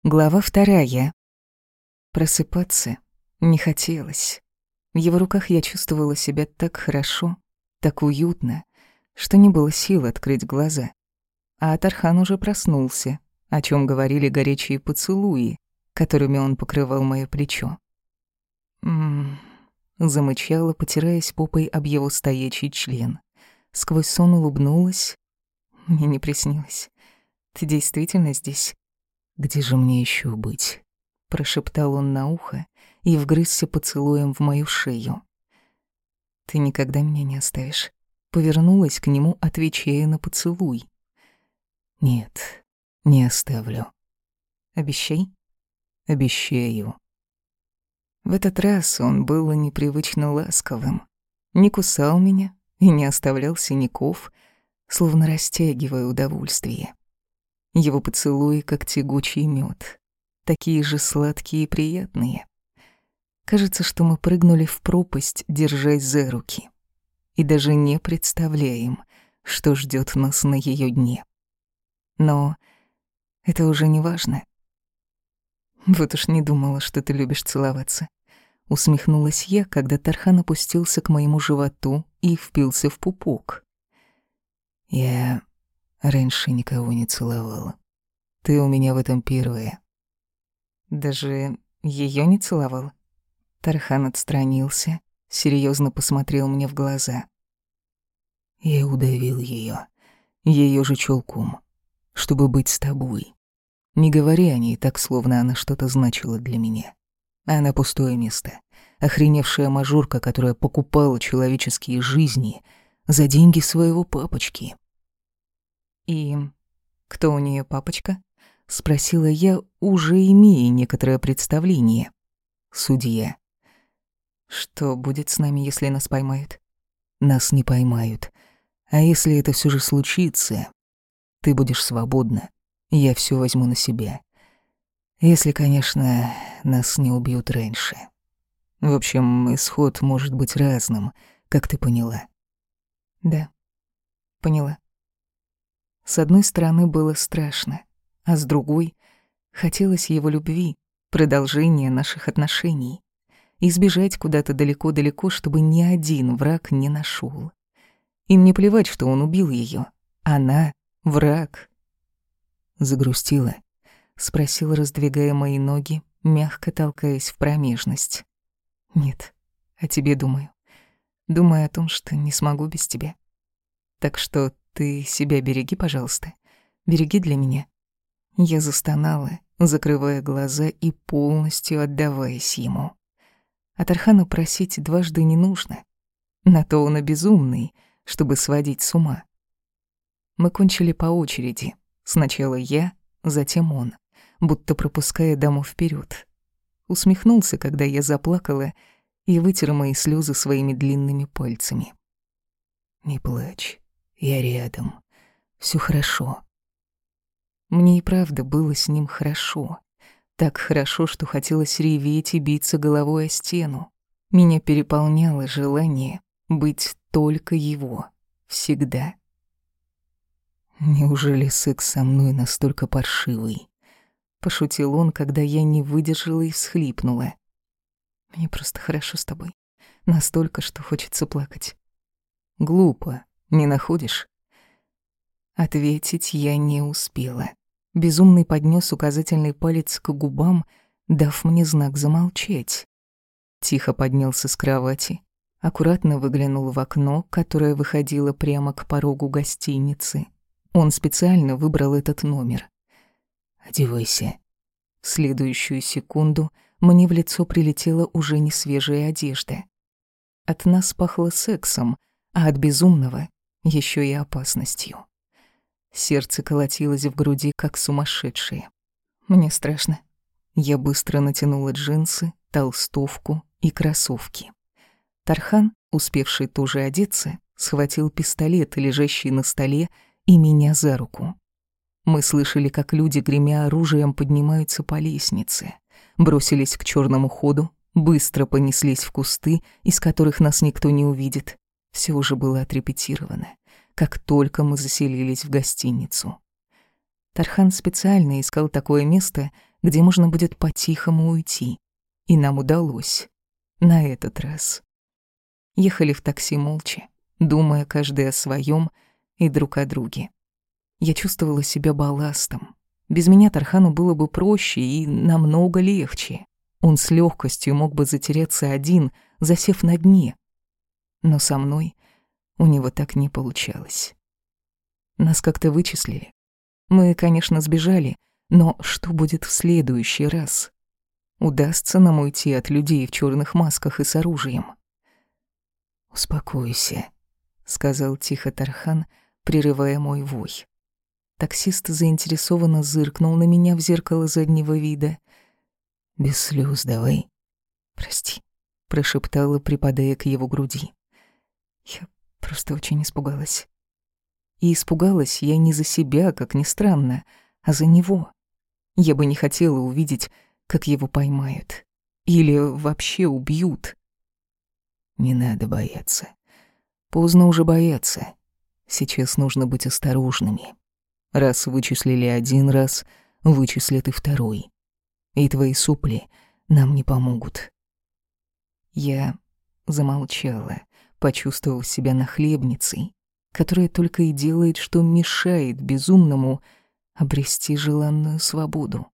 Глава 2. Просыпаться не хотелось. В его руках я чувствовала себя так хорошо, так уютно, что не было сил открыть глаза. А Тархан уже проснулся, о чем говорили горячие поцелуи, которыми он покрывал моё плечо. Замычала, потираясь попой об его стоячий член. Сквозь сон улыбнулась. Мне не приснилось. Ты действительно здесь? «Где же мне еще быть?» — прошептал он на ухо и вгрызся поцелуем в мою шею. «Ты никогда меня не оставишь?» Повернулась к нему, отвечая на поцелуй. «Нет, не оставлю». «Обещай?» «Обещаю». В этот раз он был непривычно ласковым. Не кусал меня и не оставлял синяков, словно растягивая удовольствие. Его поцелуи, как тягучий мед, такие же сладкие и приятные. Кажется, что мы прыгнули в пропасть, держась за руки, и даже не представляем, что ждет нас на ее дне. Но это уже не важно. Вот уж не думала, что ты любишь целоваться. Усмехнулась я, когда Тархан опустился к моему животу и впился в пупок. Я раньше никого не целовала. Ты у меня в этом первая. Даже её не целовал? Тархан отстранился, серьёзно посмотрел мне в глаза. Я удавил её же чулком, чтобы быть с тобой. Не говори о ней так, словно она что-то значила для меня. Она пустое место, охреневшая мажорка, которая покупала человеческие жизни за деньги своего папочки. «И кто у неё папочка?» — спросила я, уже имея некоторое представление. «Судья». «Что будет с нами, если нас поймают?» «Нас не поймают. А если это всё же случится, ты будешь свободна. Я всё возьму на себя. Если, конечно, нас не убьют раньше. В общем, исход может быть разным, как ты поняла». «Да, поняла». С одной стороны, было страшно, а с другой — хотелось его любви, продолжения наших отношений, избежать куда-то далеко-далеко, чтобы ни один враг не нашел. Им не плевать, что он убил ее. Она — враг. «Загрустила?» — спросил, раздвигая мои ноги, мягко толкаясь в промежность. «Нет, о тебе думаю. Думаю о том, что не смогу без тебя. Так что ты себя береги, пожалуйста. Береги для меня». Я застонала, закрывая глаза и полностью отдаваясь ему. А Тархана просить дважды не нужно. На то он и безумный, чтобы сводить с ума. Мы кончили по очереди. Сначала я, затем он, будто пропуская даму вперед. Усмехнулся, когда я заплакала, и вытер мои слезы своими длинными пальцами. «Не плачь, я рядом. Всё хорошо». Мне и правда было с ним хорошо. Так хорошо, что хотелось реветь и биться головой о стену. Меня переполняло желание быть только его. Всегда. «Неужели секс со мной настолько паршивый?» — пошутил он, когда я не выдержала и всхлипнула. «Мне просто хорошо с тобой. Настолько, что хочется плакать». «Глупо, не находишь?» Ответить я не успела. Безумный поднёс указательный палец к губам, дав мне знак замолчать. Тихо поднялся с кровати, аккуратно выглянул в окно, которое выходило прямо к порогу гостиницы. Он специально выбрал этот номер. «Одевайся». В следующую секунду мне в лицо прилетела уже не свежая одежда. От нас пахло сексом, а от безумного ещё и опасностью. Сердце колотилось в груди, как сумасшедшее. Мне страшно. Я быстро натянула джинсы, толстовку и кроссовки. Тархан, успевший тоже одеться, схватил пистолет, лежащий на столе, и меня за руку. Мы слышали, как люди, гремя оружием, поднимаются по лестнице, бросились к чёрному ходу, быстро понеслись в кусты, из которых нас никто не увидит. Всё уже было отрепетировано, как только мы заселились в гостиницу. Тархан специально искал такое место, где можно будет по-тихому уйти. И нам удалось. На этот раз. Ехали в такси молча, думая каждый о своем и друг о друге. Я чувствовала себя балластом. Без меня Тархану было бы проще и намного легче. Он с легкостью мог бы затеряться один, засев на дне. Но со мной у него так не получалось. Нас как-то вычислили. Мы, конечно, сбежали, но что будет в следующий раз? Удастся нам уйти от людей в черных масках и с оружием? «Успокойся», — сказал тихо Тархан, прерывая мой вой. Таксист заинтересованно зыркнул на меня в зеркало заднего вида. «Без слез давай». «Прости», — прошептала, припадая к его груди. «Я просто очень испугалась». И испугалась я не за себя, как ни странно, а за него. Я бы не хотела увидеть, как его поймают. Или вообще убьют. Не надо бояться. Поздно уже бояться. Сейчас нужно быть осторожными. Раз вычислили один раз, вычислят и второй. И твои сопли нам не помогут. Я замолчала, почувствовав себя нахлебницей, которая только и делает, что мешает безумному обрести желанную свободу.